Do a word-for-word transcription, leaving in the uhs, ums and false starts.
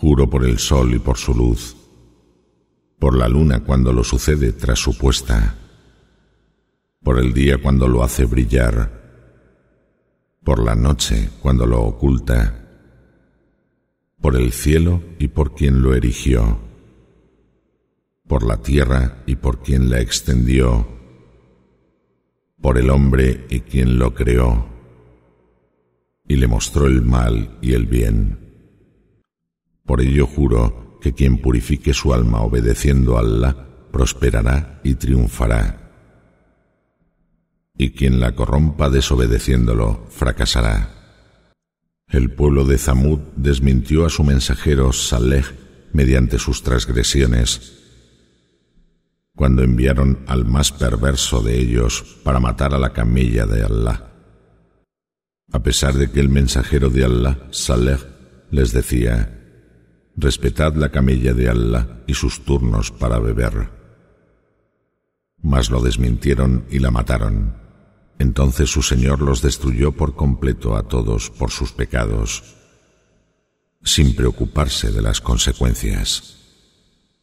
Juro por el sol y por su luz, por la luna cuando lo sucede tras su puesta, por el día cuando lo hace brillar, por la noche cuando lo oculta, por el cielo y por quien lo erigió, por la tierra y por quien la extendió, por el hombre y quien lo creó, y le mostró el mal y el bien. Por ello juro que quien purifique su alma obedeciendo a Allah prosperará y triunfará, y quien la corrompa desobedeciéndolo fracasará. El pueblo de Zamud desmintió a su mensajero Saleh mediante sus transgresiones, cuando enviaron al más perverso de ellos para matar a la camella de Allah. A pesar de que el mensajero de Allah, Saleh, les decía: respetad la camella de Allah y sus turnos para beber. Mas lo desmintieron y la mataron. Entonces su Señor los destruyó por completo a todos por sus pecados, sin preocuparse de las consecuencias.